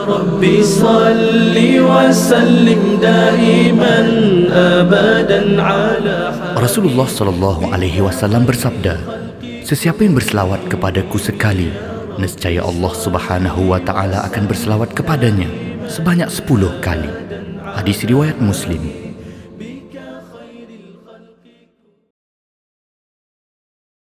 ربي صل وسلم دائما أبدا على Rasulullah SAW bersabda, sesiapa yang berselawat kepadaku sekali, nescaya Allah Subhanahu wa Ta'ala akan berselawat kepadanya sebanyak 10 kali. Hadis riwayat Muslim.